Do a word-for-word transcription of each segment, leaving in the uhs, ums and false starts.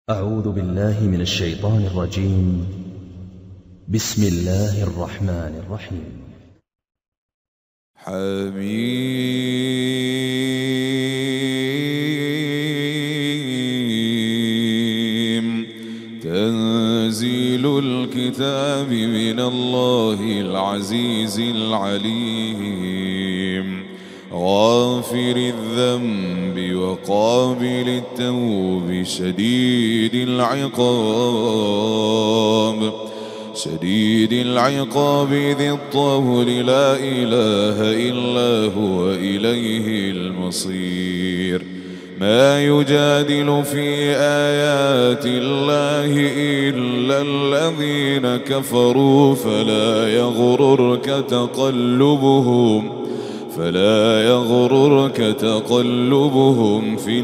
أعوذ بالله من الشيطان الرجيم. بسم الله الرحمن الرحيم. حميم. تنزيل الكتاب من الله العزيز العليم، غافر الذنب وقابل التوب، شديد العقاب شديد العقاب ذي الطول، لا إله إلا هو، إليه المصير. ما يجادل في آيات الله إلا الذين كفروا، فلا يغررك تقلبهم فلا يغررك تقلبهم في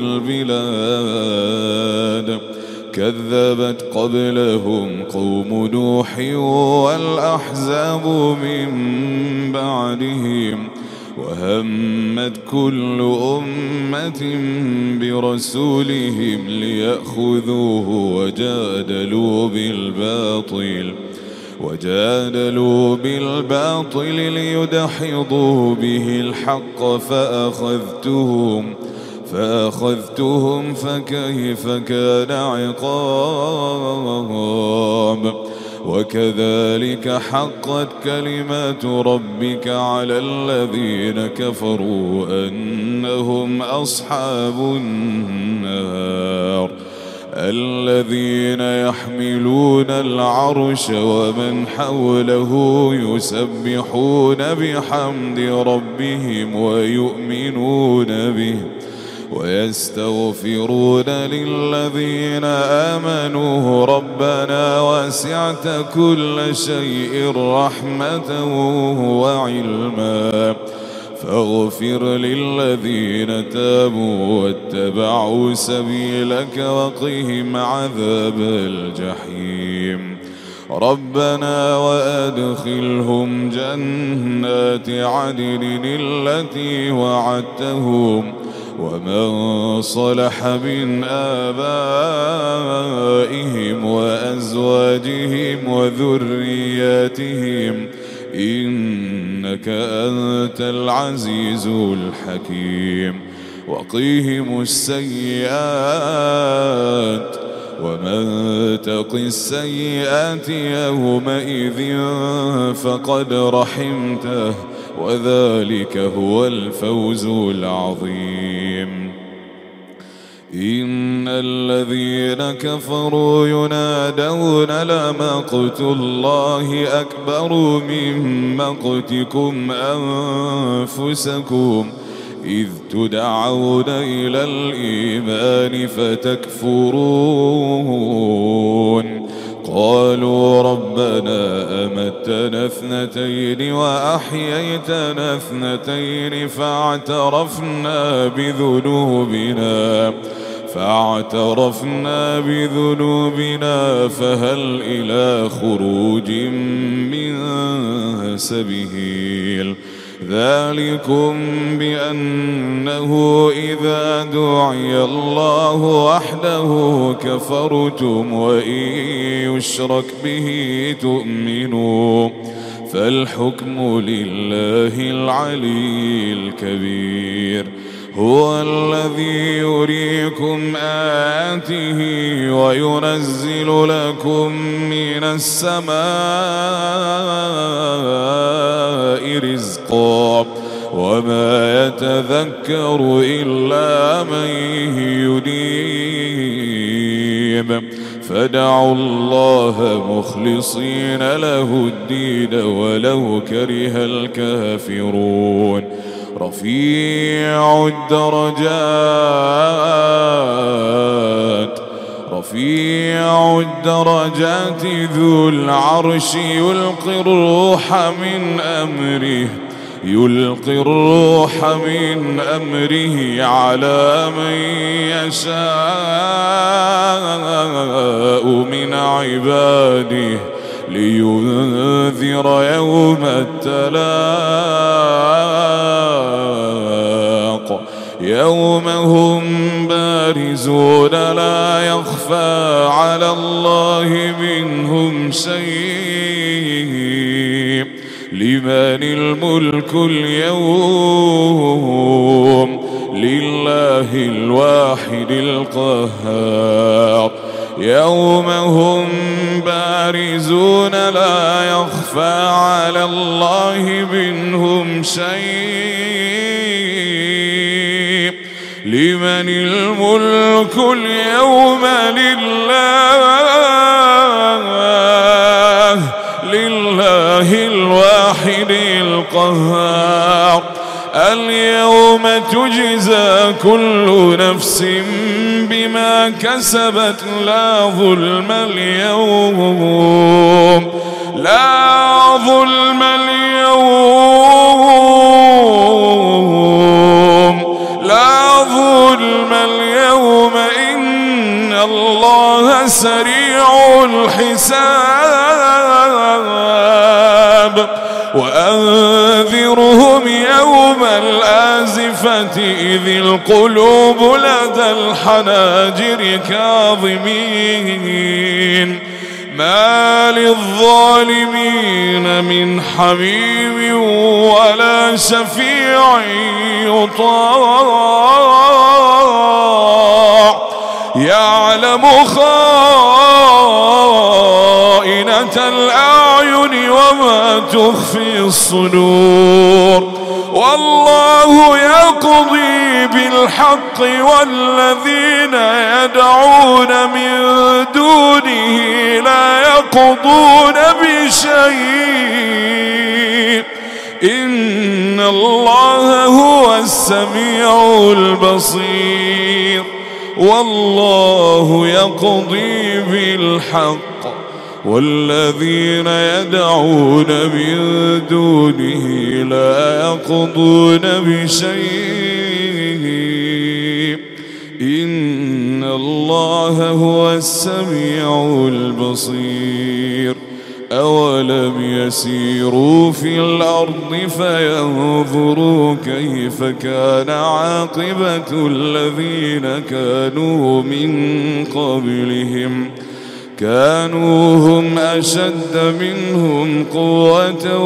البلاد. كذبت قبلهم قوم نوح والأحزاب من بعدهم، وهمت كل أمة برسولهم ليأخذوه، وجادلوا بالباطل وجادلوا بالباطل ليدحضوا به الحق، فأخذتهم فأخذتهم فكيف كان عقاب. وكذلك حقت كلمات ربك على الذين كفروا أنهم أصحاب النار، الذين يحملون العرش ومن حوله يسبحون بحمد ربهم ويؤمنون به ويستغفرون للذين آمنوا، ربنا وسعت كل شيء رحمة وعلما، فاغفر للذين تابوا واتبعوا سبيلك وقهم عذاب الجحيم. ربنا وأدخلهم جنات عدن التي وعدتهم، ومن صلح من آبائهم وأزواجهم وذرياتهم، إنك أنت العزيز الحكيم. وقيهم السيئات، ومن تق السيئات يومئذ فقد رحمته، وذلك هو الفوز العظيم. إن الذين كفروا ينادون لمقت الله أكبر من مقتكم أنفسكم، إذ تدعون إلى الإيمان فتكفرون. قالوا ربنا أمتنا اثنتين وأحييتنا اثنتين، فاعترفنا بذنوبنا فاعترفنا بذنوبنا فهل إلى خروج من سبيل. ذلكم بأنه إذا دعي الله وحده كفرتم، وإن يشرك به تؤمنوا، فالحكم لله العلي الكبير. هو الذي يريكم آياته وينزل لكم من السماء رزقا، وما يتذكر إلا من ينيب. فدعوا الله مخلصين له الدين ولو كره الكافرون. رفيع الدرجات رفيع الدرجات ذو العرش يلقي الروح من أمره يلقي الروح من أمره على من يشاء من عباده، لينذر يوم التلاق. يوم هم بارزون لا يخفى على الله منهم شيء لمن الملك اليوم لله الواحد القهار يوم هم بارزون لا يخفى على الله منهم شيء لمن الملك اليوم لله لله الواحد القهار اليوم تجزى كل نفس بما كسبت لا ظلم اليوم لا ظلم اليوم لا ظلم اليوم إن الله سريع الحساب وأنذرهم يوم الآزفة إذ القلوب لدى الحناجر كاظمين ما للظالمين من حميم ولا شفيع يطاع يعلم خائنة الأعين وما تخفي الصدور والله يقضي بالحق والذين يدعون من دونه لا يقضون بشيء إن الله هو السميع البصير والله يقضي بالحق والذين يدعون من دونه لا يقضون بشيء إن الله هو السميع البصير أولم يسيروا في الأرض فينظروا كيف كان عاقبة الذين كانوا من قبلهم كانوا هم أشد منهم قوة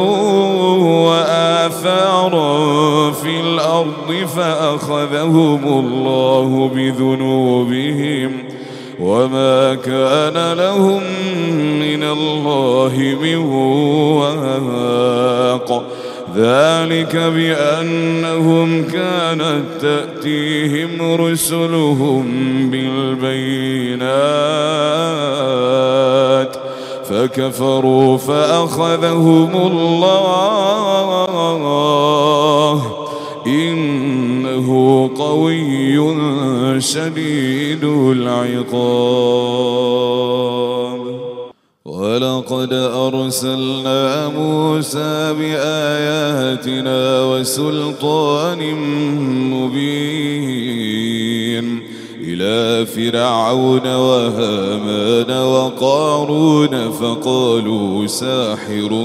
وآثارا في الأرض فأخذهم الله بذنوبهم وما كان لهم من الله من واق ذلك بأنهم كانت تأتيهم رسلهم بالبينات فكفروا فأخذهم الله إنه قوي شديد العقاب ولقد أرسلنا موسى بآياتنا وسلطان مبين إلى فرعون وهامان وقارون فقالوا ساحر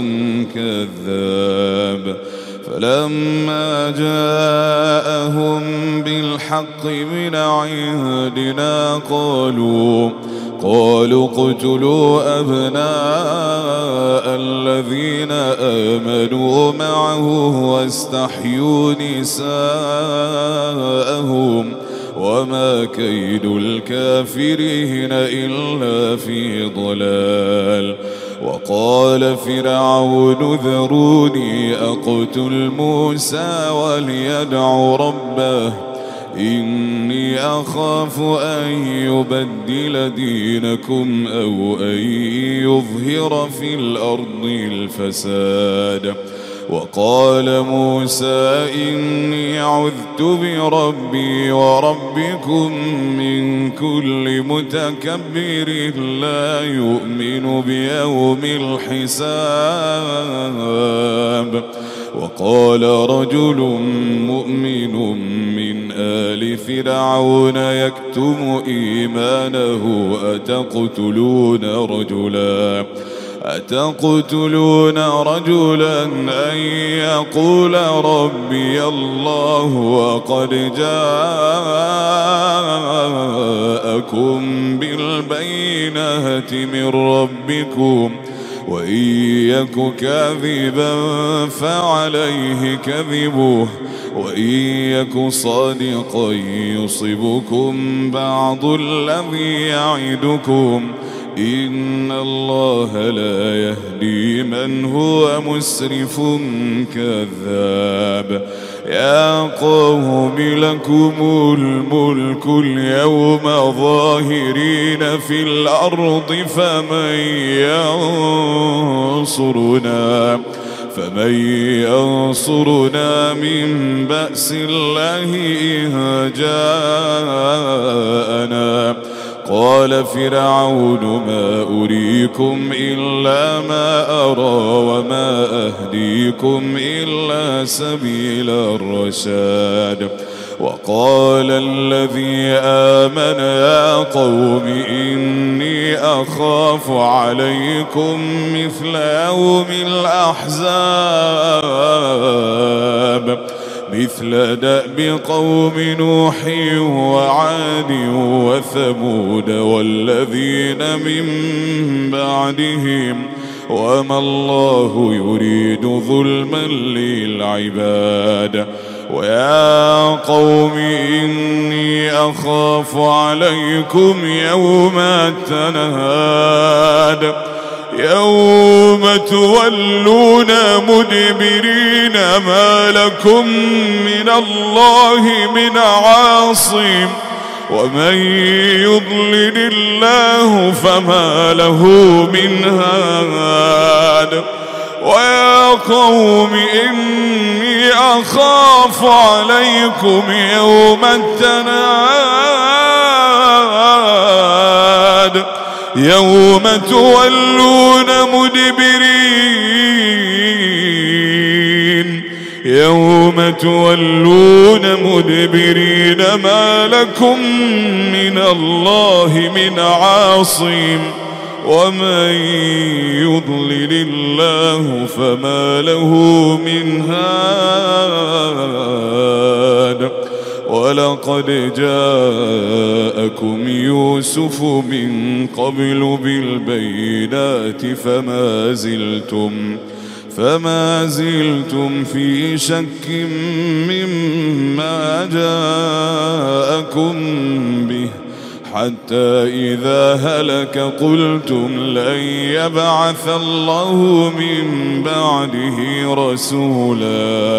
كذاب فلما جاءهم بالحق من عندنا قالوا قالوا اقتلوا أبناء الذين آمنوا معه واستحيوا نساءهم وما كيد الكافرين إلا في ضلال وقال فرعون ذروني أقتل موسى وليدع ربه إني أخاف أن يبدل دينكم أو أن يظهر في الأرض الفساد وقال موسى إني عذت بربي وربكم من كل متكبر لا يؤمن بيوم الحساب وقال رجل مؤمن من آل فرعون يكتم إيمانه أتقتلون رجلا أتقتلون رجلا أن يقول ربي الله وقد جاءكم بالبينات من ربكم وإن يك كاذبا فعليه كذبه وإن يك صادقا يصبكم بعض الذي يعدكم إن الله لا يهدي من هو مسرف كذاب. يا قوم لكم الملك اليوم ظاهرين في الأرض فمن ينصرنا فمن ينصرنا من بأس الله إن جاءنا. قال فرعون ما أريكم إلا ما أرى وما أهديكم إلا سبيل الرشاد. وقال الذي آمن يا قوم إني أخاف عليكم مثل يوم الأحزاب مثل دأب قوم نوح وعاد وثمود والذين من بعدهم وما الله يريد ظلما للعباد. ويا قوم إني أخاف عليكم يوم التنهاد يوم تولون مدبرين ما لكم من الله من عاصم ومن يضلل الله فما له من هاد. ويا قوم إني أخاف عليكم يوم التناد يوم تولون مدبرين يوم تولون مدبرين ما لكم من الله من عاصم ومن يضلل الله فما له من هاد. ولقد جاءكم يوسف من قبل بالبينات فما زلتم فما زلتم في شك مما جاءكم به حتى إذا هلك قلتم لن يبعث الله من بعده رسولا.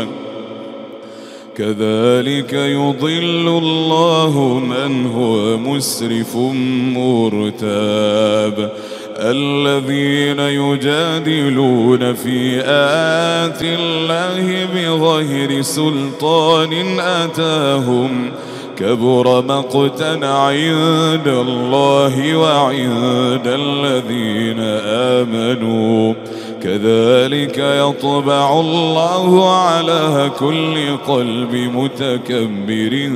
كذلك يضل الله من هو مسرف مرتاب. الذين يجادلون في آيات الله بغير سلطان أتاهم كبر مقتا عند الله وعند الذين آمنوا كذلك يطبع الله على كل قلب متكبر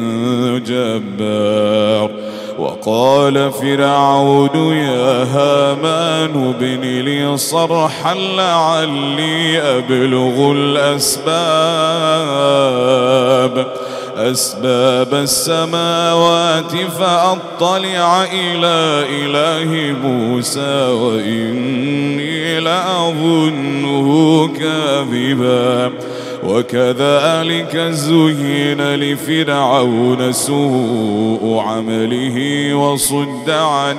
جبار. وقال فرعون يا هامان ابن لي صرحا لعلي أبلغ الأسباب أسباب السماوات فأطلع إلى إله موسى وإني لأظنه كاذبا. وكذلك زين لفرعون سوء عمله وصد عن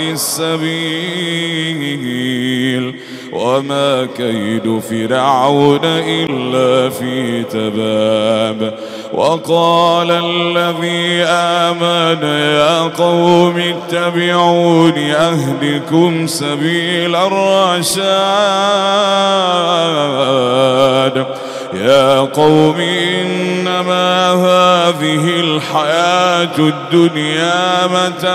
السبيل وما كيد فرعون إلا في تباب. وقال الذي آمن يا قوم اتبعون أهدكم سبيل الرشاد. يا قوم إنما هذه الحياة الدنيا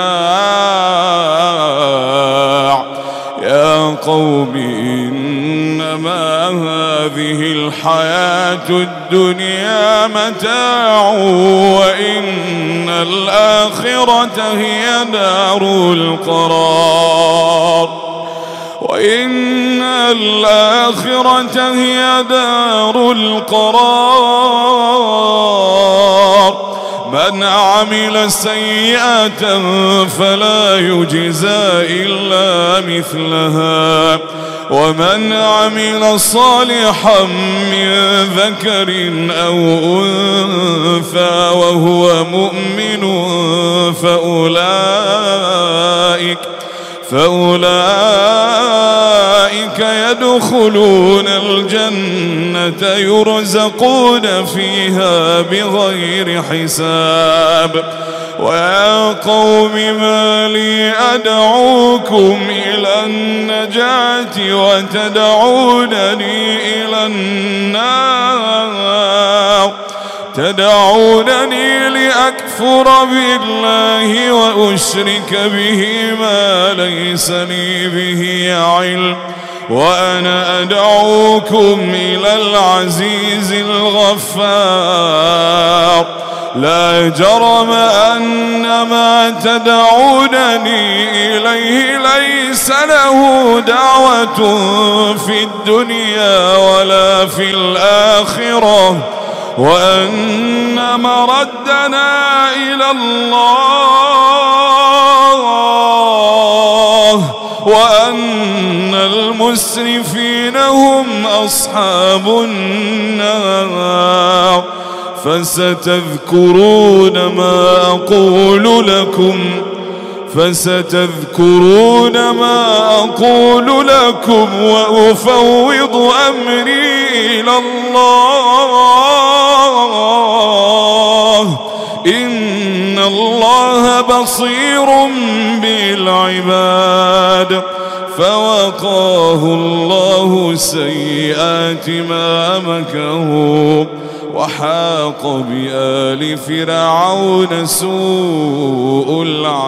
متاع يا قوم إنما هذه الحياة الدنيا متاع وإن الآخرة هي دار القرار. وإن الآخرة هي دار القرار. من عمل سيئة فلا يجزى إلا مثلها، ومن عمل صالحا من ذكر أو أنثى وهو مؤمن فأولئك فأولئك يدخلون الجنة يرزقون فيها بغير حساب. ويا قوم ما لي أدعوكم إلى النجاة وتدعونني إلى النار تدعونني لأكفر بالله وأشرك به ما ليس لي به علم، وأنا أدعوكم إلى العزيز الغفار. لا جرم أن ما تدعونني إليه ليس له دعوة في الدنيا ولا في الآخرة، وأن مردنا إلى الله، وأن المسرفين هم أصحاب النار. فستذكرون ما أقول لكم فستذكرون ما أقول لكم وأفوض أمري إلى الله، إن الله بصير بالعباد. فوقاه الله سيئات ما مكروا، وحاق بآل فرعون سوء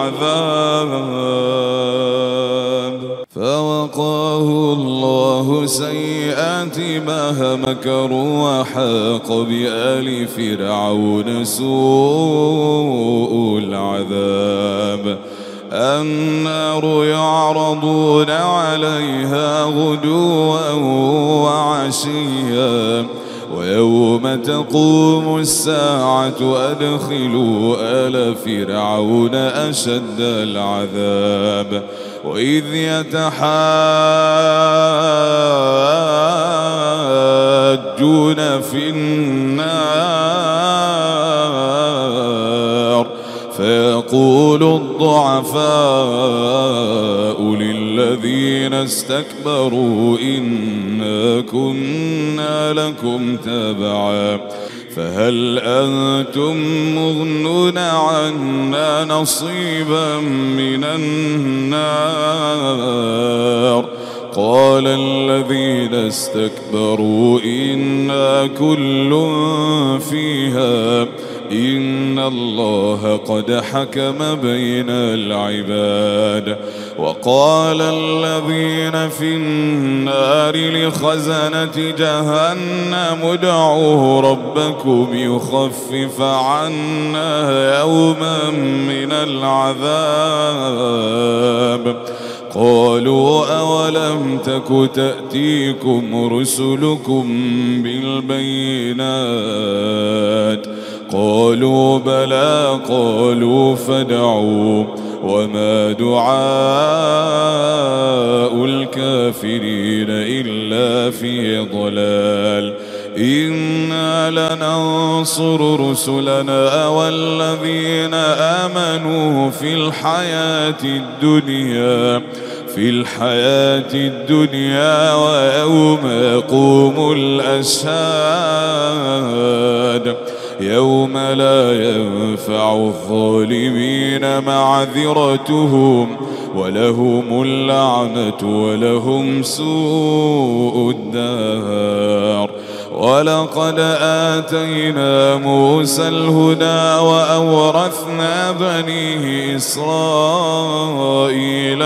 العذاب. فوقاه الله سيئات ما مكروا، وحاق بآل فرعون سوء العذاب. النار يعرضون عليها غدوا وعشيا، ويوم تقوم الساعة أدخلوا آل فرعون أشد العذاب. وإذ يتحاجون في النار فيقول الضعفاء للذين استكبروا إنا كنا لكم تبعا فهل أنتم مغنون عنا نصيبا من النار. قال الذين استكبروا إنا كل فيها إن الله قد حكم بين العباد. وقال الذين في النار لخزنة جهنم ادعوا ربكم يخفف عنا يوما من العذاب. قالوا أولم تك تأتيكم رسلكم بالبينات قالوا بلى قالوا فادعوا وما دعاء الكافرين إلا في ضلال. إنا لننصر رسلنا والذين آمنوا في الحياة الدنيا في الحياة الدنيا ويوم يقوم الأشهاد يوم لا ينفع الظالمين معذرتهم ولهم اللعنة ولهم سوء الدار. ولقد آتينا موسى الهدى وأورثنا بني إسرائيل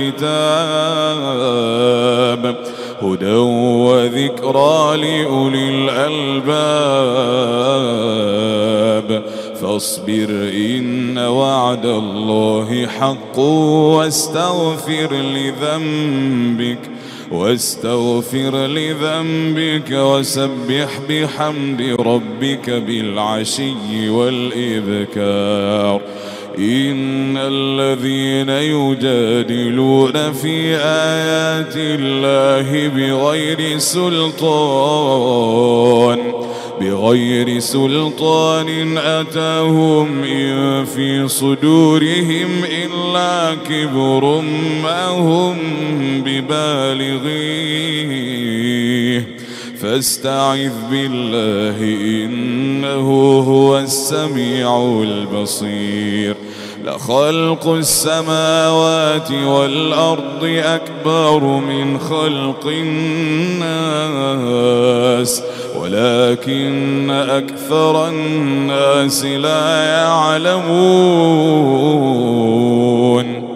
الكتاب هدى وذكرى لأولي الألباب. فاصبر إن وعد الله حق واستغفر لذنبك واستغفر لذنبك وسبح بحمد ربك بالعشي والإبكار إن الذين يجادلون في آيات الله بغير سلطان بغير سلطان أتاهم إن في صدورهم إلا كبر ما هم ببالغيه فاستعذ بالله إنه هو السميع البصير لخلق السماوات والأرض أكبر من خلق الناس ولكن أكثر الناس لا يعلمون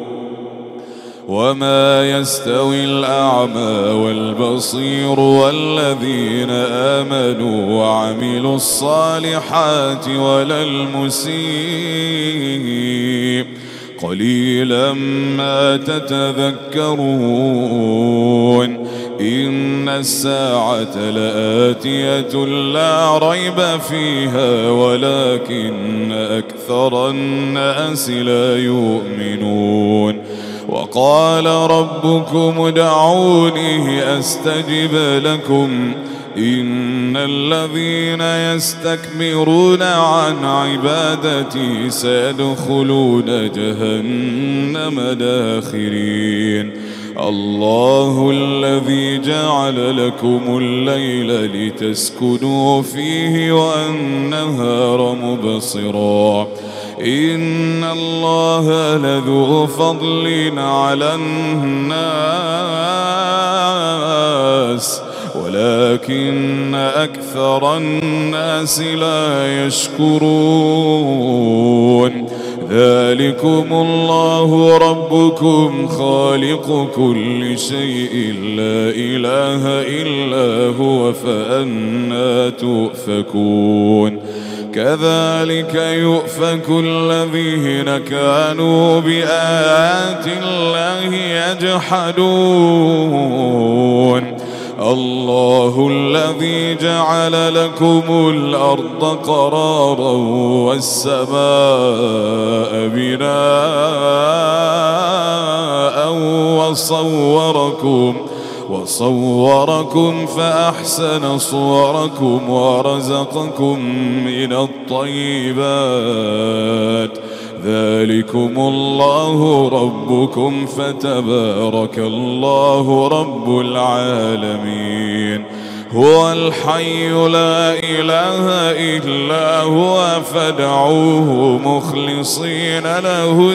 وما يستوي الأعمى والبصير والذين آمنوا وعملوا الصالحات ولا المسيء قليلا ما تتذكرون إن الساعة لآتية لا ريب فيها ولكن أكثر الناس لا يؤمنون وقال ربكم ادعوني أستجب لكم إن الذين يستكبرون عن عبادتي سيدخلون جهنم داخرين الله الذي جعل لكم الليل لتسكنوا فيه والنهار مبصرا إن الله لذو فضل على الناس ولكن أكثر الناس لا يشكرون ذلكم الله ربكم خالق كل شيء لا إله إلا هو فأنى تؤفكون كذلك يؤفك الذين كانوا بآيات الله يجحدون الله الذي جعل لكم الأرض قرارا والسماء بناء وصوركم وصوركم فأحسن صوركم ورزقكم من الطيبات ذلكم الله ربكم فتبارك الله رب العالمين هو الحي لا إله إلا هو فادعوه مخلصين له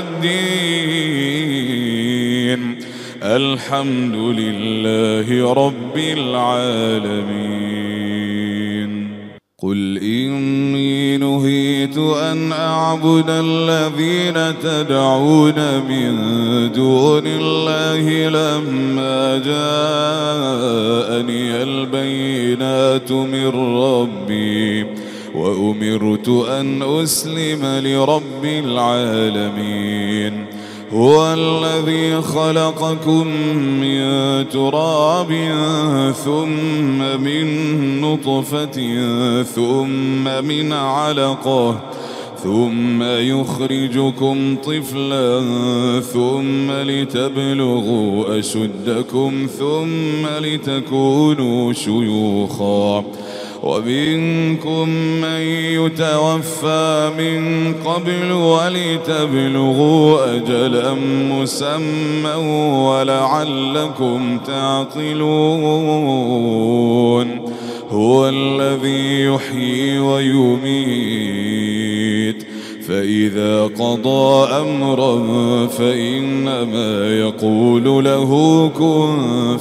الدين الحمد لله رب العالمين قل إني نهيت أن أعبد الذين تدعون من دون الله لما جاءني البينات من ربي وأمرت أن أسلم لرب العالمين هو الذي خلقكم من تراب ثم من نطفة ثم من علقة ثم يخرجكم طفلا ثم لتبلغوا أشدكم ثم لتكونوا شيوخا ومنكم من يتوفى من قبل ولتبلغوا أجلا مسمى ولعلكم تعقلون هو الذي يحيي ويميت فإذا قضى أمرا فإنما يقول له كن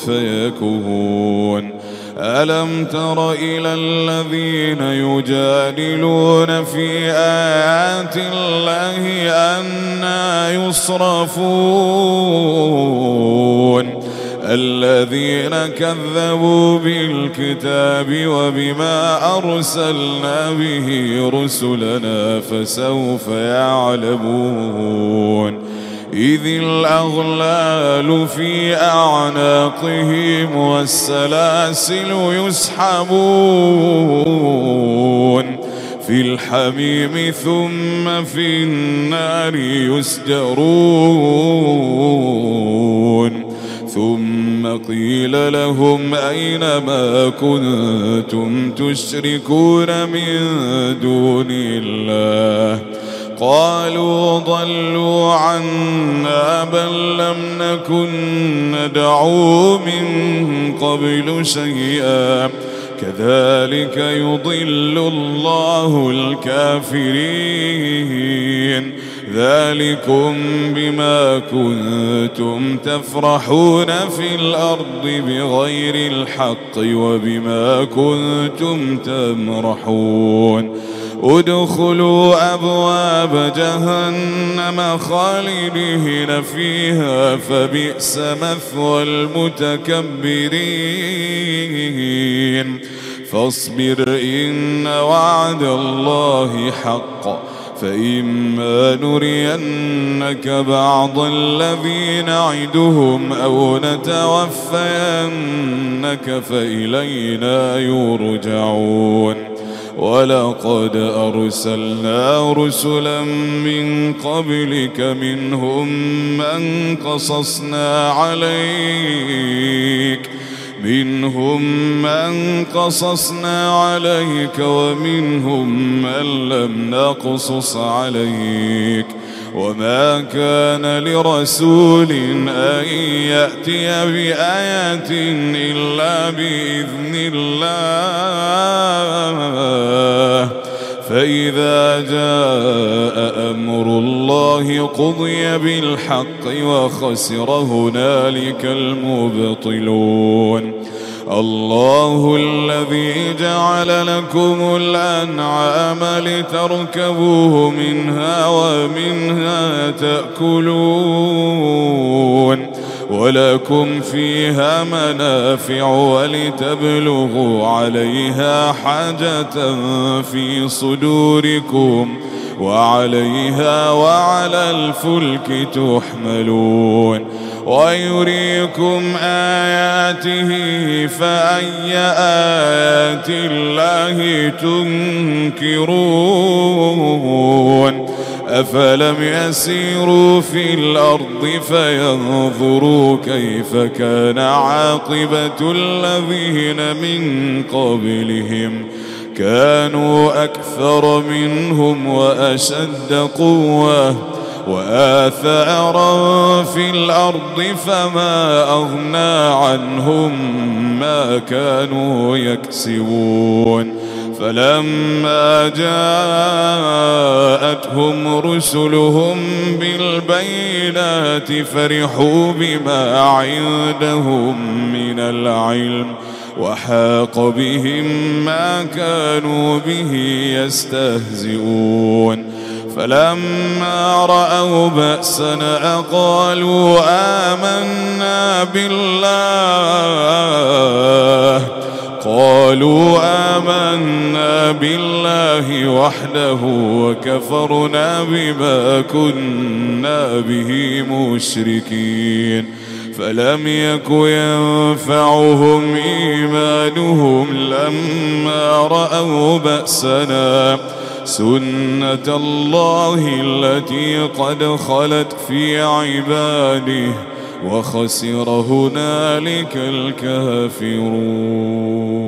فيكون ألم تر إلى الذين يجادلون في آيات الله أنى يصرفون الذين كذبوا بالكتاب وبما أرسلنا به رسلنا فسوف يعلمون إذ الأغلال في أعناقهم والسلاسل يسحبون في الحميم ثم في النار يسجرون ثم قيل لهم أين ما كنتم تشركون من دون الله قالوا ضلوا عنا بل لم نكن ندعو من قبل شيئا كذلك يضل الله الكافرين ذلكم بما كنتم تفرحون في الأرض بغير الحق وبما كنتم تمرحون ادخلوا أبواب جهنم خالدين فيها فبئس مثوى المتكبرين فاصبر إن وعد الله حق فإما نرينك بعض الذي نعدهم أو نتوفينك فإلينا يرجعون ولقد أرسلنا رسلا من قبلك منهم من قصصنا عليك منهم من قصصنا عليك ومنهم من لم نقصص عليك وما كان لرسول أن يأتي بآية إلا بإذن الله فإذا جاء أمر الله قضي بالحق وخسر هنالك المبطلون الله الذي جعل لكم الأنعام لتركبوه منها ومنها تأكلون ولكم فيها منافع ولتبلغوا عليها حاجة في صدوركم وعليها وعلى الفلك تحملون ويريكم آياته فأي آيات الله تنكرون أفلم يسيروا في الأرض فينظروا كيف كان عاقبة الذين من قبلهم كانوا أكثر منهم وأشد قوة وآثارا في الأرض فما أغنى عنهم ما كانوا يكسبون فلما جاءتهم رسلهم بالبينات فرحوا بما عندهم من العلم وحاق بهم ما كانوا به يستهزئون فلما رأوا بأسنا قالوا آمنا بالله قالوا آمنا بالله وحده وكفرنا بما كنا به مشركين فلم يك ينفعهم إيمانهم لما رأوا بأسنا سنة الله التي قد خلت في عباده وخسر هنالك الكافرون.